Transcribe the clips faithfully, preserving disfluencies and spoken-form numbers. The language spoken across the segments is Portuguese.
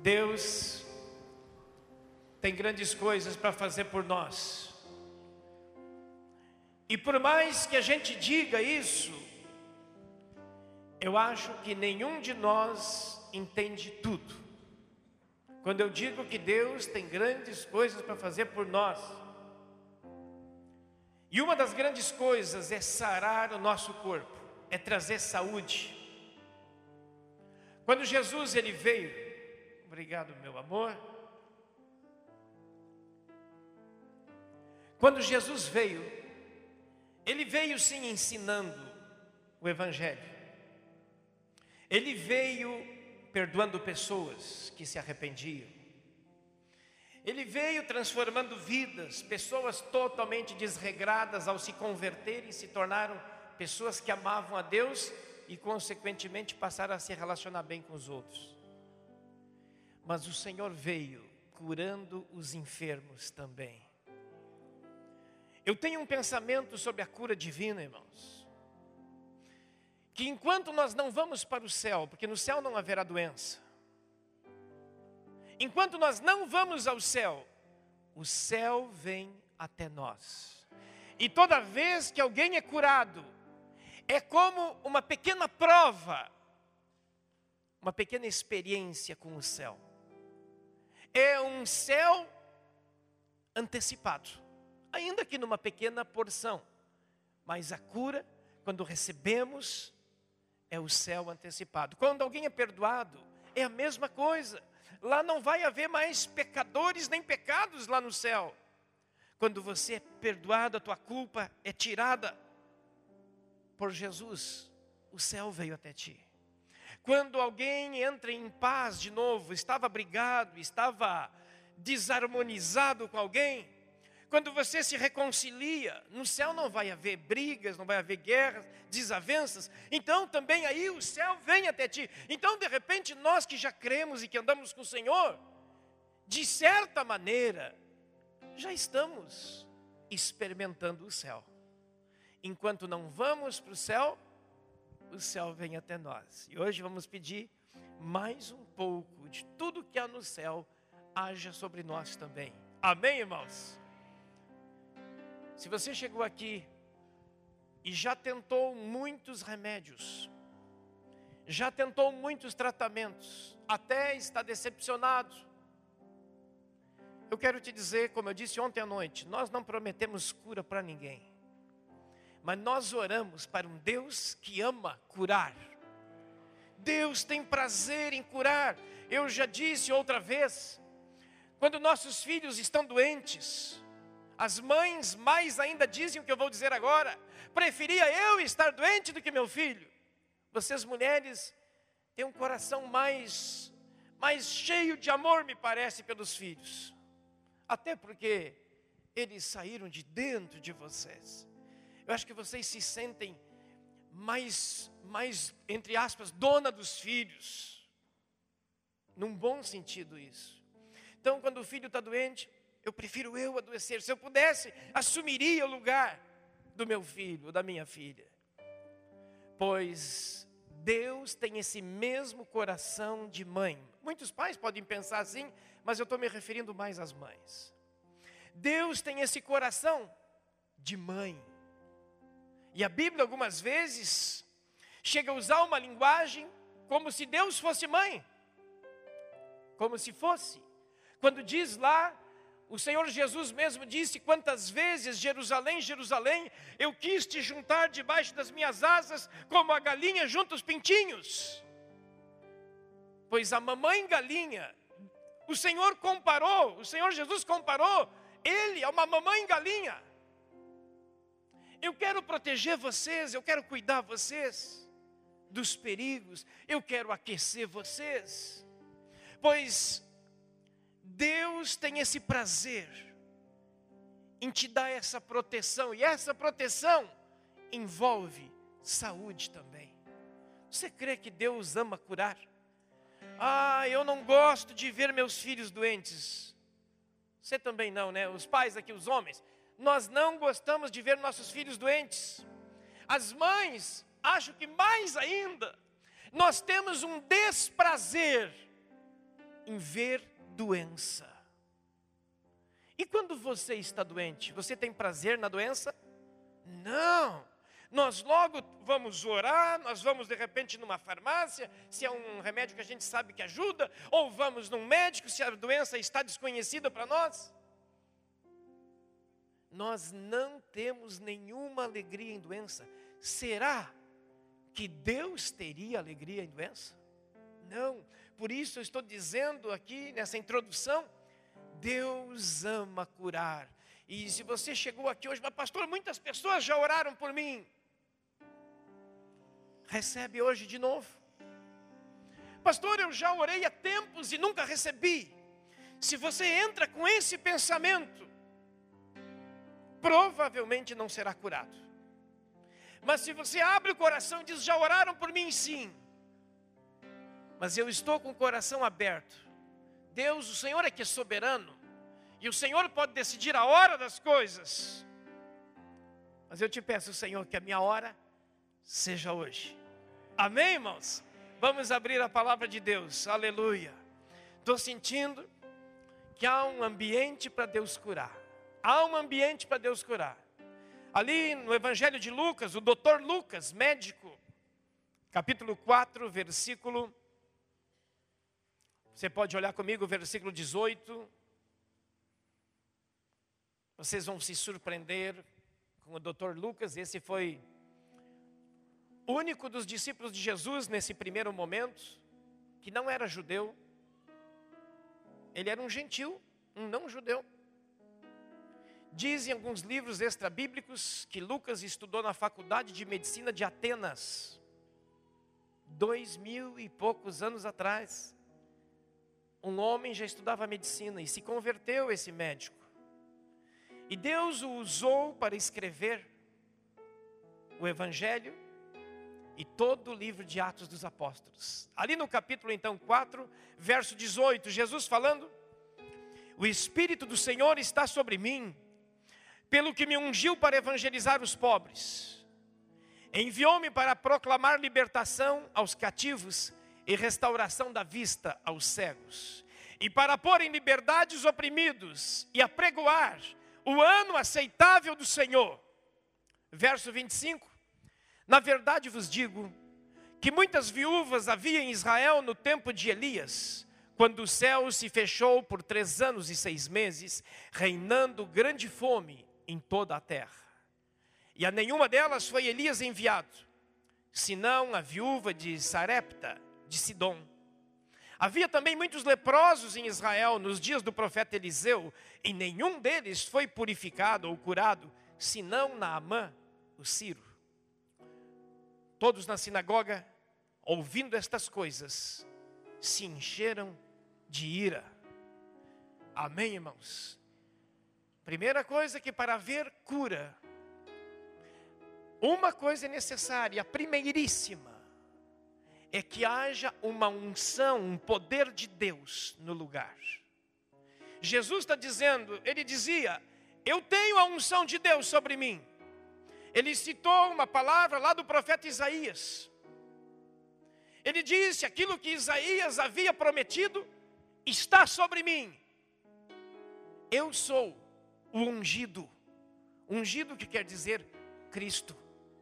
Deus tem grandes coisas para fazer por nós. E por mais que a gente diga isso, eu acho que nenhum de nós entende tudo. Quando eu digo que Deus tem grandes coisas para fazer por nós, e uma das grandes coisas é sarar o nosso corpo, é trazer saúde. Quando Jesus ele veio, obrigado meu amor. Quando Jesus veio, ele veio sim ensinando o Evangelho. Ele veio perdoando pessoas que se arrependiam. Ele veio transformando vidas, pessoas totalmente desregradas ao se converterem, se tornaram pessoas que amavam a Deus e consequentemente passaram a se relacionar bem com os outros. Mas o Senhor veio curando os enfermos também. Eu tenho um pensamento sobre a cura divina, irmãos, que enquanto nós não vamos para o céu, porque no céu não haverá doença, enquanto nós não vamos ao céu, o céu vem até nós. E toda vez que alguém é curado, é como uma pequena prova, uma pequena experiência com o céu. É um céu antecipado, ainda que numa pequena porção. Mas a cura, quando recebemos, é o céu antecipado. Quando alguém é perdoado, é a mesma coisa. Lá não vai haver mais pecadores nem pecados lá no céu. Quando você é perdoado, a tua culpa é tirada por Jesus, o céu veio até ti. Quando alguém entra em paz de novo, estava brigado, estava desarmonizado com alguém, quando você se reconcilia, no céu não vai haver brigas, não vai haver guerras, desavenças. Então também aí o céu vem até ti. Então de repente nós que já cremos e que andamos com o Senhor, de certa maneira, já estamos experimentando o céu. Enquanto não vamos para o céu, o céu vem até nós. E hoje vamos pedir mais um pouco de tudo que há no céu, haja sobre nós também. Amém, irmãos? Se você chegou aqui e já tentou muitos remédios, já tentou muitos tratamentos, até está decepcionado, eu quero te dizer, como eu disse ontem à noite, nós não prometemos cura para ninguém, mas nós oramos para um Deus que ama curar. Deus tem prazer em curar. Eu já disse outra vez, quando nossos filhos estão doentes, as mães mais ainda dizem o que eu vou dizer agora: preferia eu estar doente do que meu filho. Vocês mulheres têm um coração mais, mais cheio de amor, me parece, pelos filhos. Até porque eles saíram de dentro de vocês. Eu acho que vocês se sentem mais, mais, entre aspas, dona dos filhos. Num bom sentido isso. Então quando o filho está doente, eu prefiro eu adoecer. Se eu pudesse, assumiria o lugar do meu filho, da minha filha. Pois Deus tem esse mesmo coração de mãe. Muitos pais podem pensar assim, mas eu estou me referindo mais às mães. Deus tem esse coração de mãe. E a Bíblia algumas vezes chega a usar uma linguagem como se Deus fosse mãe. Como se fosse. Quando diz lá, o Senhor Jesus mesmo disse: quantas vezes, Jerusalém, Jerusalém, eu quis te juntar debaixo das minhas asas, como a galinha junta os pintinhos. Pois a mamãe galinha, o Senhor comparou, o Senhor Jesus comparou Ele a uma mamãe galinha. Eu quero proteger vocês, eu quero cuidar vocês dos perigos, eu quero aquecer vocês, pois Deus tem esse prazer em te dar essa proteção, e essa proteção envolve saúde também. Você crê que Deus ama curar? Ah, eu não gosto de ver meus filhos doentes. Você também não, né? Os pais aqui, os homens, nós não gostamos de ver nossos filhos doentes. As mães, acho que mais ainda, nós temos um desprazer em ver doença. E quando você está doente, você tem prazer na doença? Não. Nós logo vamos orar, nós vamos de repente numa farmácia, se é um remédio que a gente sabe que ajuda, ou vamos num médico se a doença está desconhecida para nós. Nós não temos nenhuma alegria em doença. Será que Deus teria alegria em doença? Não. Por isso eu estou dizendo aqui nessa introdução, Deus ama curar. E se você chegou aqui hoje, mas pastor, muitas pessoas já oraram por mim. Recebe hoje de novo. Pastor, eu já orei há tempos e nunca recebi. Se você entra com esse pensamento, provavelmente não será curado. Mas se você abre o coração e diz, já oraram por mim sim, mas eu estou com o coração aberto. Deus, o Senhor é que é soberano, e o Senhor pode decidir a hora das coisas. Mas eu te peço, Senhor, que a minha hora seja hoje. Amém, irmãos? Vamos abrir a palavra de Deus, aleluia. Estou sentindo que há um ambiente para Deus curar. Há um ambiente para Deus curar. Ali no Evangelho de Lucas, o doutor Lucas, médico, capítulo quatro, versículo, você pode olhar comigo, versículo dezoito. Vocês vão se surpreender com o doutor Lucas. Esse foi o único dos discípulos de Jesus nesse primeiro momento, que não era judeu. Ele era um gentil, um não judeu. Dizem alguns livros extra-bíblicos que Lucas estudou na faculdade de medicina de Atenas, dois mil e poucos anos atrás. Um homem já estudava medicina e se converteu esse médico. E Deus o usou para escrever o Evangelho e todo o livro de Atos dos Apóstolos. Ali no capítulo então quatro, verso dezoito, Jesus falando: o Espírito do Senhor está sobre mim, pelo que me ungiu para evangelizar os pobres. Enviou-me para proclamar libertação aos cativos e restauração da vista aos cegos, e para pôr em liberdade os oprimidos, e apregoar o ano aceitável do Senhor. Verso vinte e cinco. Na verdade vos digo, que muitas viúvas havia em Israel no tempo de Elias, quando o céu se fechou por três anos e seis meses, reinando grande fome em toda a terra. E a nenhuma delas foi Elias enviado, senão a viúva de Sarepta, de Sidom. Havia também muitos leprosos em Israel nos dias do profeta Eliseu, e nenhum deles foi purificado ou curado, senão Naamã, o Ciro. Todos na sinagoga, ouvindo estas coisas, se encheram de ira. Amém, irmãos? Primeira coisa, que para haver cura, uma coisa é necessária, a primeiríssima, é que haja uma unção, um poder de Deus no lugar. Jesus está dizendo, ele dizia, eu tenho a unção de Deus sobre mim. Ele citou uma palavra lá do profeta Isaías. Ele disse, aquilo que Isaías havia prometido, está sobre mim. Eu sou o ungido. Ungido que quer dizer Cristo.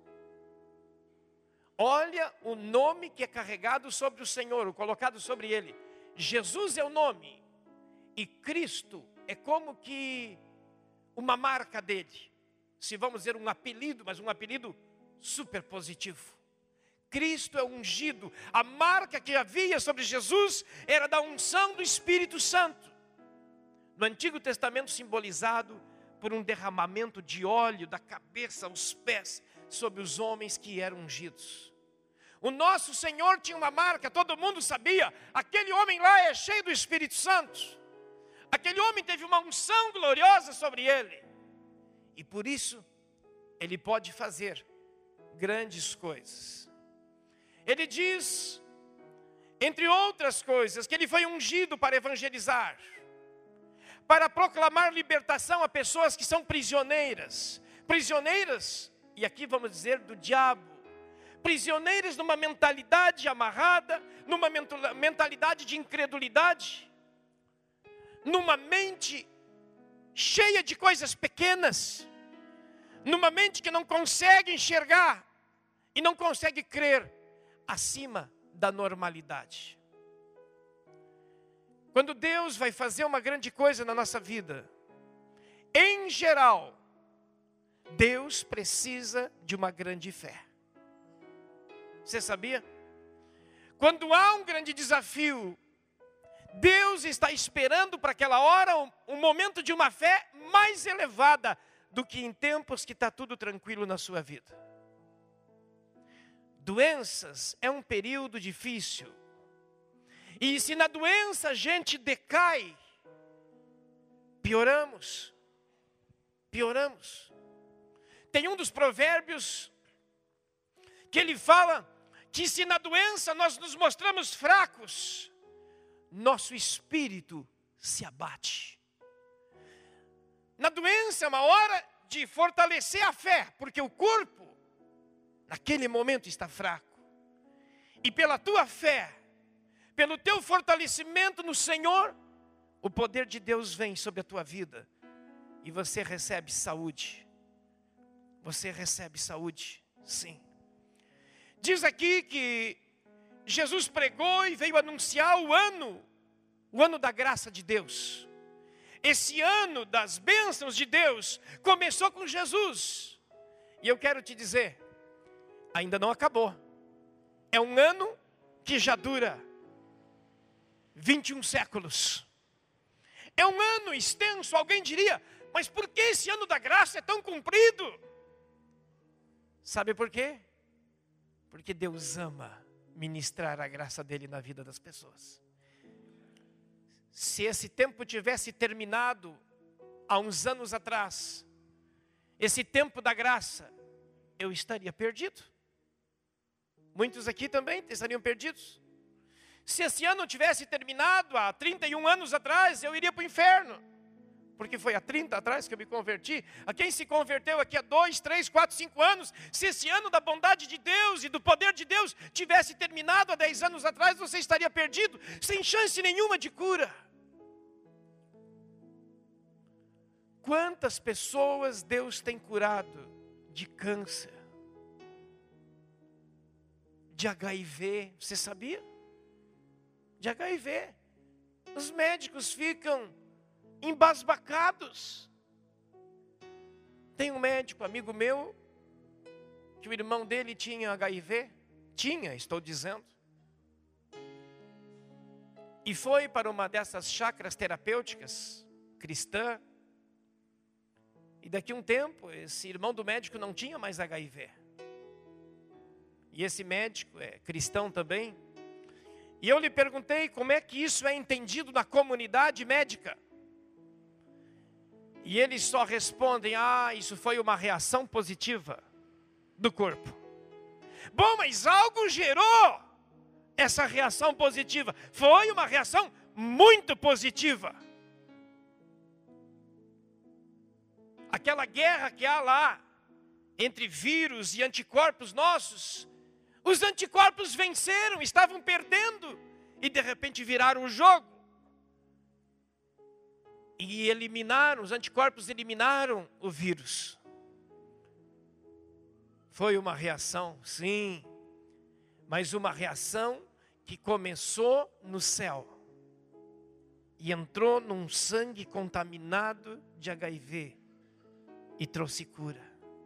Olha o nome que é carregado sobre o Senhor, o colocado sobre ele. Jesus é o nome. E Cristo é como que uma marca dele. Se vamos dizer um apelido, mas um apelido super positivo. Cristo é ungido. A marca que havia sobre Jesus era da unção do Espírito Santo. No Antigo Testamento simbolizado por um derramamento de óleo da cabeça aos pés sobre os homens que eram ungidos. O nosso Senhor tinha uma marca, todo mundo sabia, aquele homem lá é cheio do Espírito Santo. Aquele homem teve uma unção gloriosa sobre ele. E por isso, ele pode fazer grandes coisas. Ele diz, entre outras coisas, que ele foi ungido para evangelizar, para proclamar libertação a pessoas que são prisioneiras. Prisioneiras, e aqui vamos dizer do diabo. Prisioneiras numa mentalidade amarrada, numa mentalidade de incredulidade. numa mente cheia de coisas pequenas, numa mente que não consegue enxergar e não consegue crer acima da normalidade. Quando Deus vai fazer uma grande coisa na nossa vida, em geral, Deus precisa de uma grande fé. Você sabia? Quando há um grande desafio, Deus está esperando para aquela hora um, um momento de uma fé mais elevada do que em tempos que está tudo tranquilo na sua vida. Doenças é um período difícil. E se na doença a gente decai, pioramos. Pioramos. Tem um dos provérbios que ele fala que se na doença nós nos mostramos fracos, nosso espírito se abate. Na doença é uma hora de fortalecer a fé, porque o corpo, naquele momento, está fraco. E pela tua fé, pelo teu fortalecimento no Senhor, o poder de Deus vem sobre a tua vida. E você recebe saúde. Você recebe saúde, sim. Diz aqui que Jesus pregou e veio anunciar o ano, o ano da graça de Deus. Esse ano das bênçãos de Deus começou com Jesus. E eu quero te dizer, ainda não acabou. É um ano que já dura vinte e um séculos. É um ano extenso, alguém diria, mas por que esse ano da graça é tão comprido? Sabe por quê? Porque Deus ama ministrar a graça dele na vida das pessoas. Se esse tempo tivesse terminado há uns anos atrás, esse tempo da graça, eu estaria perdido. Muitos aqui também estariam perdidos. Se esse ano tivesse terminado há trinta e um anos atrás, eu iria para o inferno. Porque foi há trinta atrás que eu me converti. A quem se converteu aqui há dois, três, quatro, cinco anos, se esse ano da bondade de Deus e do poder de Deus tivesse terminado há dez anos atrás, você estaria perdido, sem chance nenhuma de cura. Quantas pessoas Deus tem curado de câncer, de H I V, você sabia? De H I V. Os médicos ficam embasbacados. Tem um médico, amigo meu, que o irmão dele tinha H I V. Tinha, estou dizendo. E foi para uma dessas chácaras terapêuticas, cristã. E daqui a um tempo, esse irmão do médico não tinha mais H I V. E esse médico é cristão também. E eu lhe perguntei como é que isso é entendido na comunidade médica. E eles só respondem, ah, isso foi uma reação positiva do corpo. Bom, mas algo gerou essa reação positiva. Foi uma reação muito positiva. Aquela guerra que há lá, entre vírus e anticorpos nossos, os anticorpos venceram, estavam perdendo, e de repente viraram o jogo. E eliminaram, os anticorpos eliminaram o vírus. Foi uma reação, sim, mas uma reação que começou no céu e entrou num sangue contaminado de H I V e trouxe cura.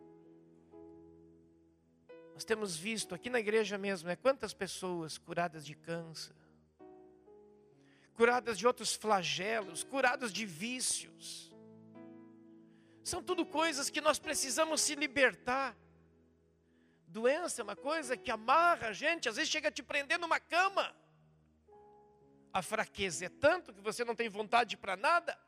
Nós temos visto aqui na igreja mesmo, né, quantas pessoas curadas de câncer, curadas de outros flagelos, curadas de vícios. São tudo coisas que nós precisamos se libertar. Doença é uma coisa que amarra a gente, às vezes chega a te prender numa cama. A fraqueza é tanto que você não tem vontade para nada.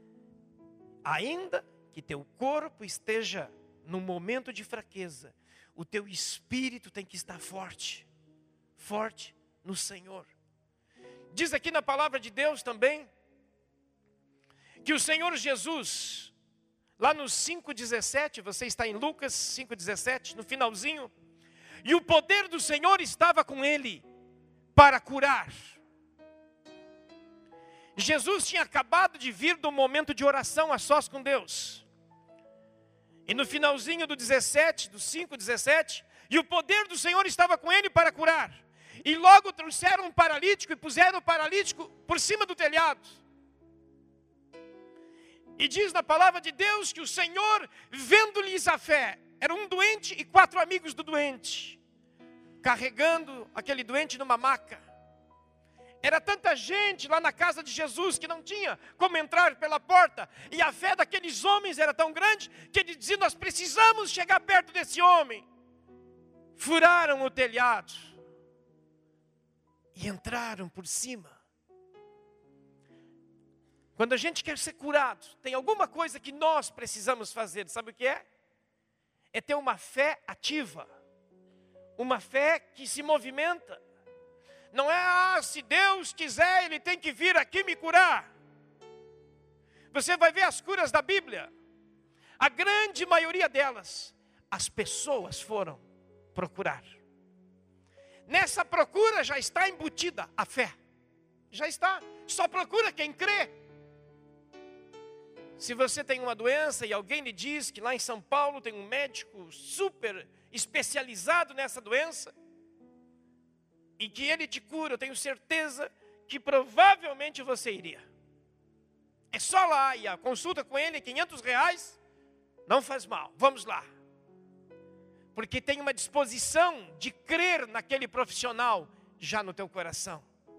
Ainda que teu corpo esteja num momento de fraqueza, o teu espírito tem que estar forte, forte no Senhor. Diz aqui na palavra de Deus também, que o Senhor Jesus, lá no cinco dezessete, você está em Lucas cinco dezessete, no finalzinho, e o poder do Senhor estava com ele para curar. Jesus tinha acabado de vir do momento de oração a sós com Deus. E no finalzinho do dezessete, do cinco, dezessete, e o poder do Senhor estava com ele para curar. E logo trouxeram um paralítico e puseram o paralítico por cima do telhado. E diz na palavra de Deus que o Senhor, vendo-lhes a fé, era um doente e quatro amigos do doente, carregando aquele doente numa maca. Era tanta gente lá na casa de Jesus que não tinha como entrar pela porta. E a fé daqueles homens era tão grande que eles diziam: nós precisamos chegar perto desse homem. Furaram o telhado e entraram por cima. Quando a gente quer ser curado, tem alguma coisa que nós precisamos fazer. Sabe o que é? É ter uma fé ativa. Uma fé que se movimenta. Não é, ah, se Deus quiser, Ele tem que vir aqui me curar. Você vai ver as curas da Bíblia. A grande maioria delas, as pessoas foram procurar. Nessa procura já está embutida a fé. Já está. Só procura quem crê. Se você tem uma doença e alguém lhe diz que lá em São Paulo tem um médico super especializado nessa doença, e que ele te cura, eu tenho certeza que provavelmente você iria. É só lá, e a consulta com ele é quinhentos reais, não faz mal, vamos lá. Porque tem uma disposição de crer naquele profissional já no teu coração.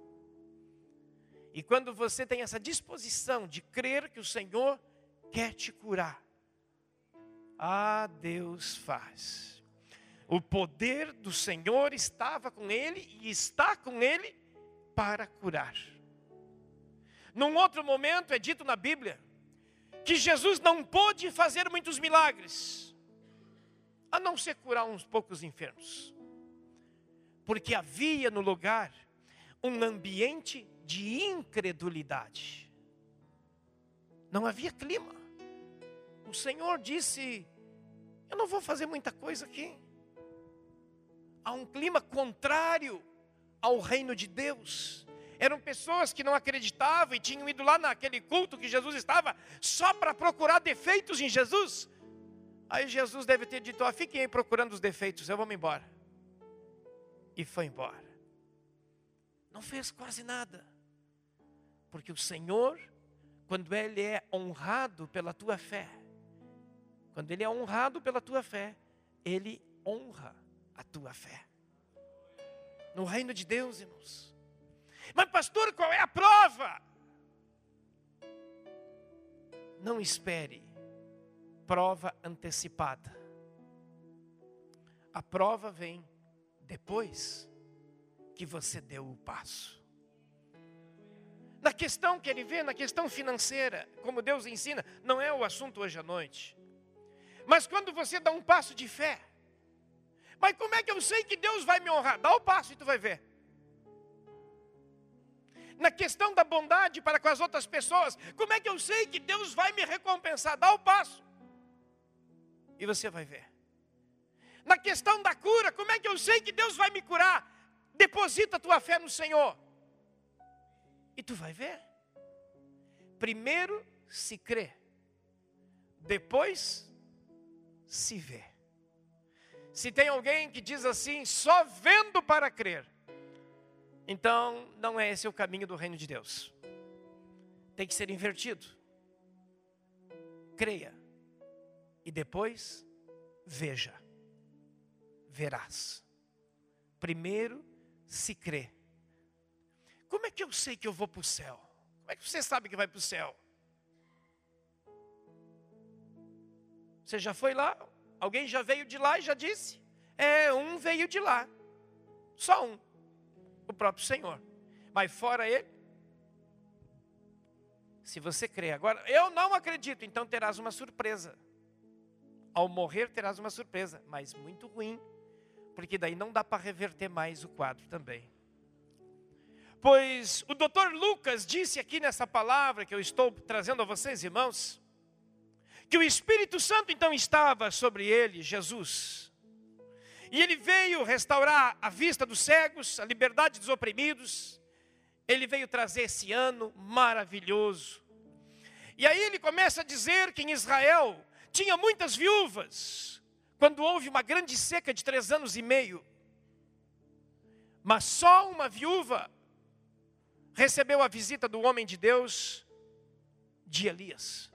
E quando você tem essa disposição de crer que o Senhor quer te curar, ah, Deus faz. O poder do Senhor estava com ele e está com ele para curar. Num outro momento é dito na Bíblia que Jesus não pôde fazer muitos milagres, a não ser curar uns poucos enfermos, porque havia no lugar um ambiente de incredulidade. Não havia clima. O Senhor disse: eu não vou fazer muita coisa aqui. Há um clima contrário ao reino de Deus. Eram pessoas que não acreditavam e tinham ido lá naquele culto que Jesus estava só para procurar defeitos em Jesus. Aí Jesus deve ter dito: ah, fiquem aí procurando os defeitos, eu vou me embora. E foi embora. Não fez quase nada. Porque o Senhor, quando Ele é honrado pela tua fé, quando Ele é honrado pela tua fé, Ele honra a tua fé. No reino de Deus, irmãos. Mas pastor, qual é a prova? Não espere prova antecipada. A prova vem depois que você deu o passo. Na questão que ele vê, na questão financeira, como Deus ensina, não é o assunto hoje à noite. Mas quando você dá um passo de fé, mas como é que eu sei que Deus vai me honrar? Dá o passo e tu vai ver. Na questão da bondade para com as outras pessoas, como é que eu sei que Deus vai me recompensar? Dá o passo e você vai ver. Na questão da cura, como é que eu sei que Deus vai me curar? Deposita a tua fé no Senhor e tu vai ver. Primeiro se crê, depois se vê. Se tem alguém que diz assim, só vendo para crer, então não é esse o caminho do reino de Deus. Tem que ser invertido. Creia e depois veja. Verás. Primeiro se crê. Como é que eu sei que eu vou para o céu? Como é que você sabe que vai para o céu? Você já foi lá? Alguém já veio de lá e já disse? É, um veio de lá. Só um. O próprio Senhor. Mas fora ele, se você crê. Agora, eu não acredito, então terás uma surpresa. Ao morrer terás uma surpresa, mas muito ruim, porque daí não dá para reverter mais o quadro também. Pois o doutor Lucas disse aqui nessa palavra que eu estou trazendo a vocês, irmãos, que o Espírito Santo então estava sobre ele, Jesus. E ele veio restaurar a vista dos cegos, a liberdade dos oprimidos. Ele veio trazer esse ano maravilhoso. E aí ele começa a dizer que em Israel tinha muitas viúvas, quando houve uma grande seca de três anos e meio. Mas só uma viúva recebeu a visita do homem de Deus, de Elias.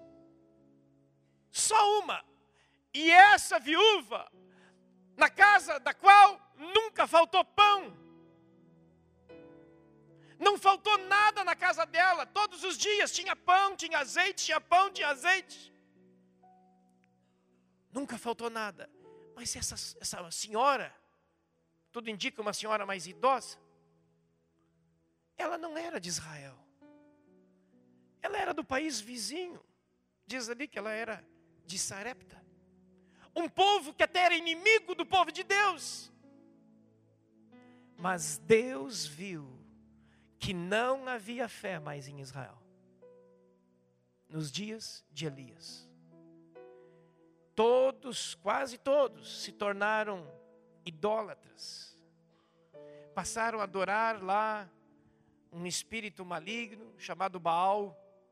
Só uma. E essa viúva, na casa da qual nunca faltou pão. Não faltou nada na casa dela. Todos os dias tinha pão, tinha azeite, tinha pão, tinha azeite. Nunca faltou nada. Mas essa, essa senhora, tudo indica uma senhora mais idosa, ela não era de Israel. Ela era do país vizinho. Diz ali que ela era de Sarepta. Um povo que até era inimigo do povo de Deus. Mas Deus viu que não havia fé mais em Israel. Nos dias de Elias. Todos, quase todos, se tornaram idólatras. Passaram a adorar lá um espírito maligno chamado Baal.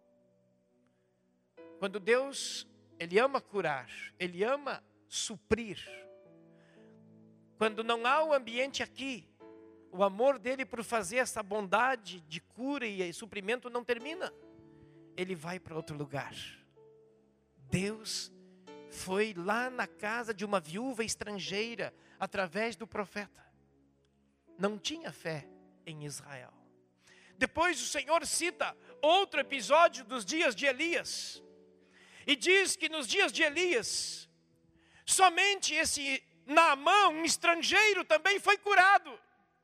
Quando Deus, Ele ama curar, Ele ama suprir. Quando não há o ambiente aqui, o amor dele por fazer essa bondade de cura e suprimento não termina. Ele vai para outro lugar. Deus foi lá na casa de uma viúva estrangeira, através do profeta. Não tinha fé em Israel. Depois o Senhor cita outro episódio dos dias de Elias. E diz que nos dias de Elias, somente esse Naamã, um estrangeiro, também foi curado.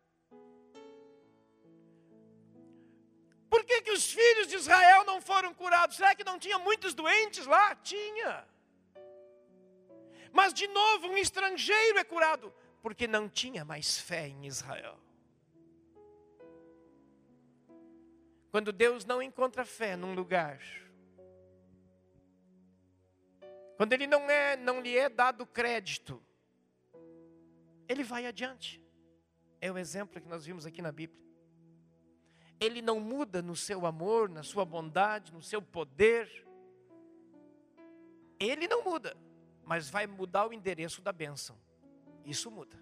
Por que que os filhos de Israel não foram curados? Será que não tinha muitos doentes lá? Tinha. Mas de novo, um estrangeiro é curado, porque não tinha mais fé em Israel. Quando Deus não encontra fé num lugar, quando Ele não, é, não lhe é dado crédito, Ele vai adiante. É o exemplo que nós vimos aqui na Bíblia. Ele não muda no seu amor, na sua bondade, no seu poder. Ele não muda, mas vai mudar o endereço da bênção. Isso muda.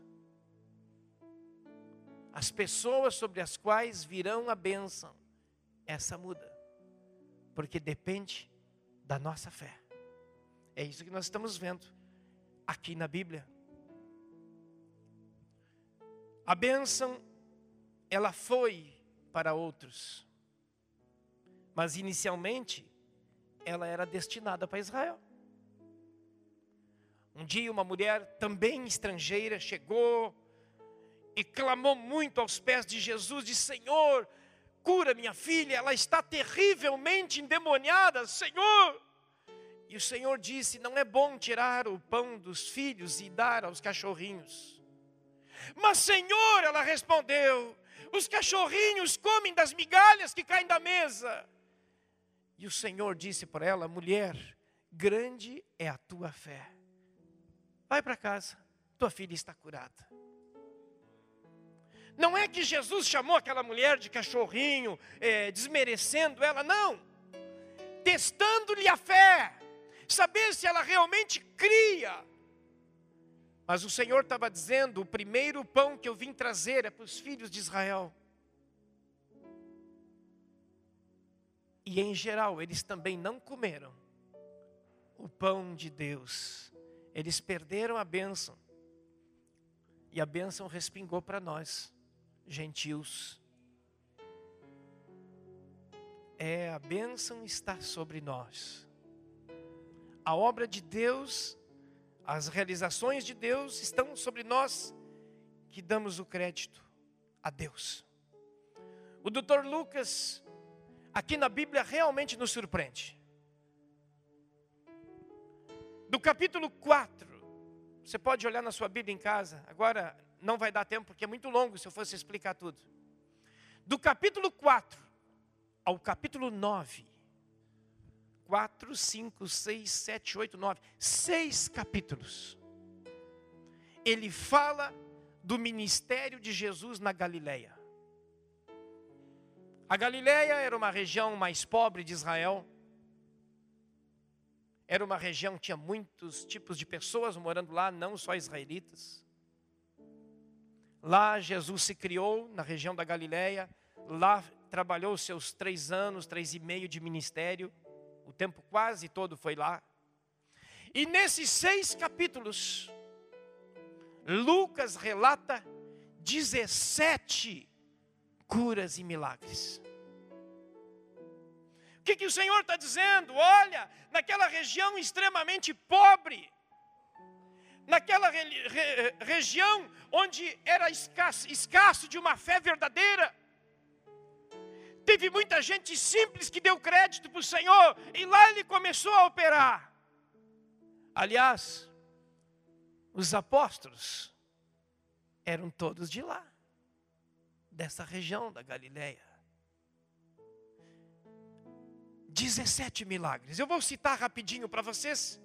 As pessoas sobre as quais virão a bênção, essa muda. Porque depende da nossa fé. É isso que nós estamos vendo aqui na Bíblia. A bênção, ela foi para outros. Mas inicialmente, ela era destinada para Israel. Um dia uma mulher também estrangeira chegou e clamou muito aos pés de Jesus, disse: Senhor, cura minha filha, ela está terrivelmente endemoniada, Senhor. E o Senhor disse: não é bom tirar o pão dos filhos e dar aos cachorrinhos. Mas Senhor, ela respondeu, os cachorrinhos comem das migalhas que caem da mesa. E o Senhor disse para ela: mulher, grande é a tua fé. Vai para casa, tua filha está curada. Não é que Jesus chamou aquela mulher de cachorrinho, é, desmerecendo ela, não. Testando-lhe a fé, saber se ela realmente cria. Mas o Senhor estava dizendo: o primeiro pão que eu vim trazer é para os filhos de Israel. E em geral, eles também não comeram o pão de Deus. Eles perderam a bênção. E a bênção respingou para nós, gentios. É, a bênção está sobre nós. A obra de Deus, as realizações de Deus estão sobre nós, que damos o crédito a Deus. O doutor Lucas, aqui na Bíblia, realmente nos surpreende. Do capítulo quatro, você pode olhar na sua Bíblia em casa, agora não vai dar tempo, porque é muito longo se eu fosse explicar tudo. Do capítulo quatro ao capítulo nove, quatro, cinco, seis, sete, oito, nove, seis capítulos. Ele fala do ministério de Jesus na Galileia. A Galileia era uma região mais pobre de Israel. Era uma região que tinha muitos tipos de pessoas morando lá, não só israelitas. Lá Jesus se criou, na região da Galileia. Lá trabalhou seus três anos, três e meio de ministério. O tempo quase todo foi lá. E nesses seis capítulos, Lucas relata dezessete curas e milagres. O que, que o Senhor está dizendo? Olha, naquela região extremamente pobre, naquela re, re, região onde era escasso, escasso de uma fé verdadeira, teve muita gente simples que deu crédito para o Senhor, e lá Ele começou a operar. Aliás, os apóstolos eram todos de lá, dessa região da Galileia. dezessete milagres. Eu vou citar rapidinho para vocês.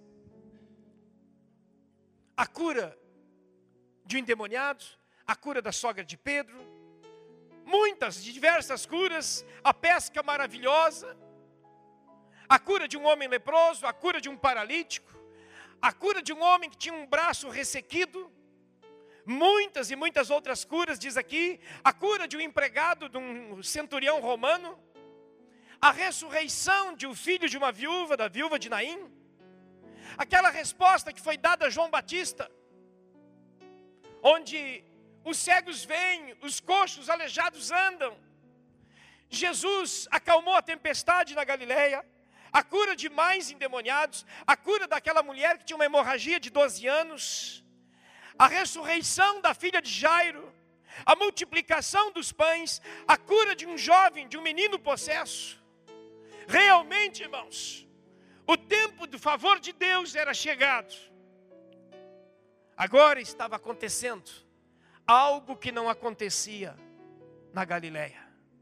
A cura de um endemoniado, a cura da sogra de Pedro, muitas, diversas curas, a pesca maravilhosa, a cura de um homem leproso, a cura de um paralítico, a cura de um homem que tinha um braço ressequido, muitas e muitas outras curas, diz aqui, a cura de um empregado de um centurião romano, a ressurreição de um filho de uma viúva, da viúva de Naim, aquela resposta que foi dada a João Batista, onde os cegos veem, os coxos, os aleijados andam. Jesus acalmou a tempestade na Galileia, a cura de mais endemoniados, a cura daquela mulher que tinha uma hemorragia de doze anos, a ressurreição da filha de Jairo, a multiplicação dos pães, a cura de um jovem, de um menino possesso. Realmente, irmãos, o tempo do favor de Deus era chegado. Agora estava acontecendo algo que não acontecia na Galileia.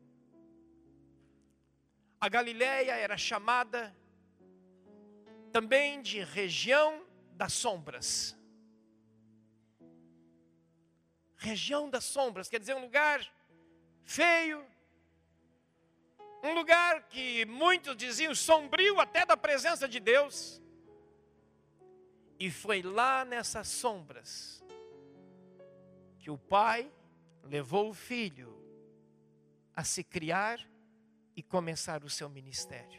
A Galileia era chamada também de região das sombras. Região das sombras, quer dizer, um lugar feio, um lugar que muitos diziam sombrio até da presença de Deus. E foi lá nessas sombras que o pai levou o filho a se criar e começar o seu ministério.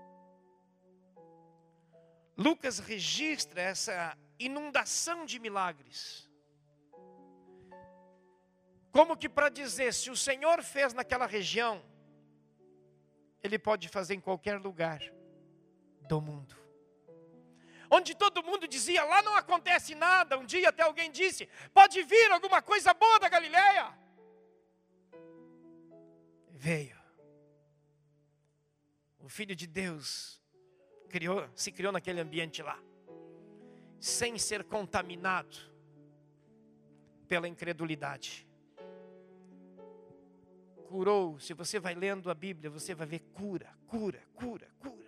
Lucas registra essa inundação de milagres. Como que para dizer, se o Senhor fez naquela região, Ele pode fazer em qualquer lugar do mundo. Onde todo mundo dizia, lá não acontece nada. Um dia até alguém disse, pode vir alguma coisa boa da Galileia. Veio. O Filho de Deus criou, se criou naquele ambiente lá, sem ser contaminado pela incredulidade. Curou, se você vai lendo a Bíblia, você vai ver cura, cura, cura, cura.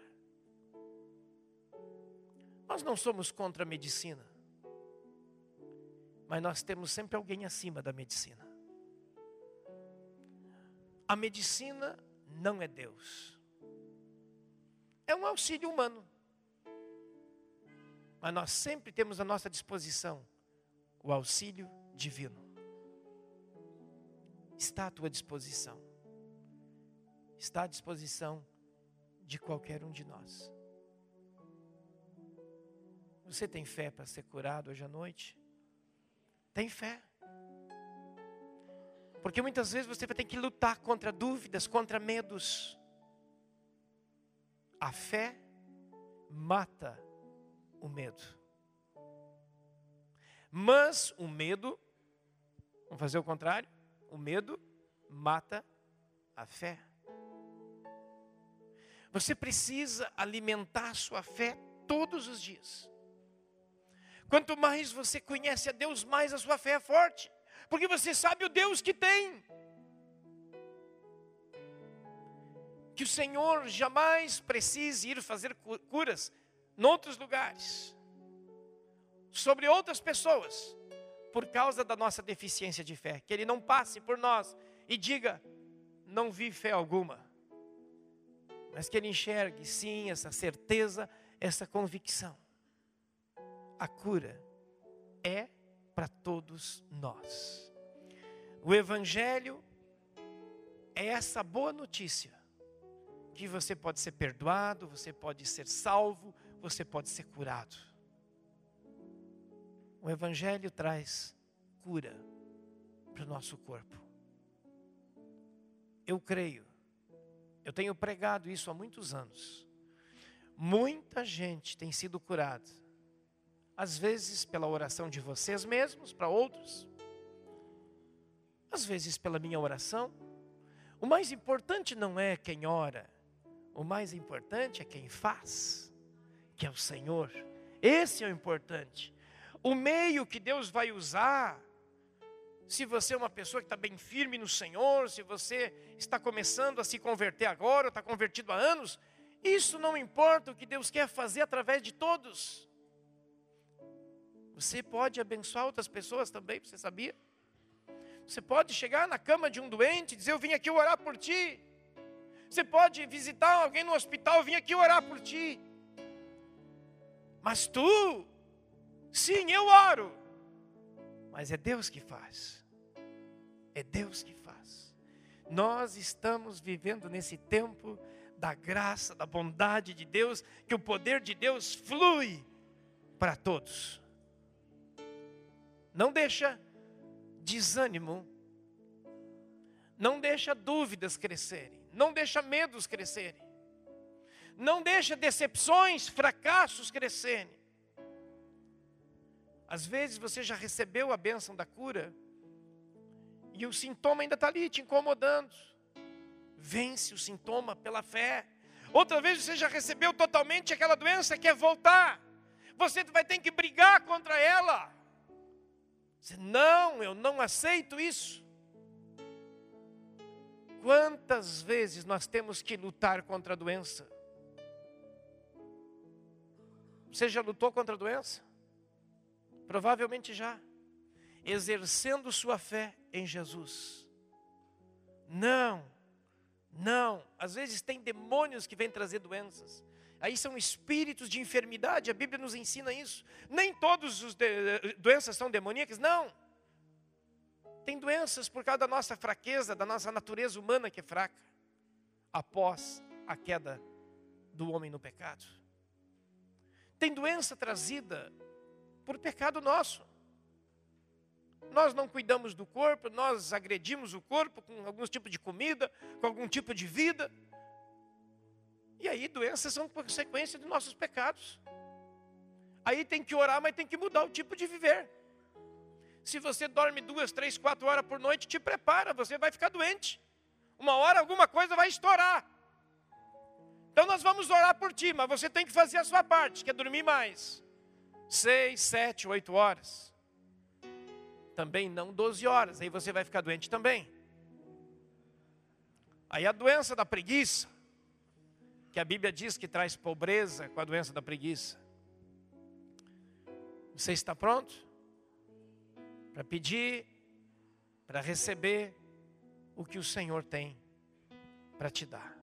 Nós não somos contra a medicina, mas nós temos sempre alguém acima da medicina. A medicina não é Deus. É um auxílio humano. Mas nós sempre temos à nossa disposição o auxílio divino. Está à tua disposição. Está à disposição de qualquer um de nós. Você tem fé para ser curado hoje à noite? Tem fé. Porque muitas vezes você vai ter que lutar contra dúvidas, contra medos. A fé mata o medo. Mas o medo, vamos fazer o contrário, o medo mata a fé. Você precisa alimentar sua fé todos os dias. Quanto mais você conhece a Deus, mais a sua fé é forte. Porque você sabe o Deus que tem. Que o Senhor jamais precise ir fazer curas em outros lugares, sobre outras pessoas, por causa da nossa deficiência de fé. Que Ele não passe por nós e diga, não vi fé alguma, mas que ele enxergue sim essa certeza, essa convicção. A cura é para todos nós. O Evangelho é essa boa notícia, que você pode ser perdoado, você pode ser salvo, você pode ser curado. O Evangelho traz cura para o nosso corpo. Eu creio, eu tenho pregado isso há muitos anos. Muita gente tem sido curada, às vezes pela oração de vocês mesmos, para outros, às vezes pela minha oração. O mais importante não é quem ora, o mais importante é quem faz, que é o Senhor. Esse é o importante. O meio que Deus vai usar, se você é uma pessoa que está bem firme no Senhor, se você está começando a se converter agora, ou está convertido há anos, isso não importa. O que Deus quer fazer através de todos. Você pode abençoar outras pessoas também, você sabia? Você pode chegar na cama de um doente e dizer: eu vim aqui orar por ti. Você pode visitar alguém no hospital: eu vim aqui orar por ti. Mas tu, sim, eu oro. Mas é Deus que faz. É Deus que faz. Nós estamos vivendo nesse tempo da graça, da bondade de Deus, que o poder de Deus flui para todos. Não deixa desânimo, não deixa dúvidas crescerem, não deixa medos crescerem, não deixa decepções, fracassos crescerem. Às vezes você já recebeu a bênção da cura e o sintoma ainda está ali te incomodando. Vence o sintoma pela fé. Outra vez você já recebeu totalmente aquela doença, quer voltar. Você vai ter que brigar contra ela. Você, não, eu não aceito isso. Quantas vezes nós temos que lutar contra a doença? Você já lutou contra a doença? Provavelmente já. Exercendo sua fé em Jesus. Não, não. Às vezes tem demônios que vêm trazer doenças. Aí são espíritos de enfermidade, a Bíblia nos ensina isso. Nem todas as de, doenças são demoníacas, não. Tem doenças por causa da nossa fraqueza, da nossa natureza humana que é fraca, após a queda do homem no pecado. Tem doença trazida por pecado nosso. Nós não cuidamos do corpo, nós agredimos o corpo com algum tipo de comida, com algum tipo de vida. E aí doenças são consequência de nossos pecados. Aí tem que orar, mas tem que mudar o tipo de viver. Se você dorme duas, três, quatro horas por noite, te prepara, você vai ficar doente. Uma hora alguma coisa vai estourar. Então nós vamos orar por ti, mas você tem que fazer a sua parte, que é dormir mais. Seis, sete, oito horas. Também não doze horas, aí você vai ficar doente também. Aí a doença da preguiça, que a Bíblia diz que traz pobreza com a doença da preguiça. Você está pronto para pedir, para receber o que o Senhor tem para te dar?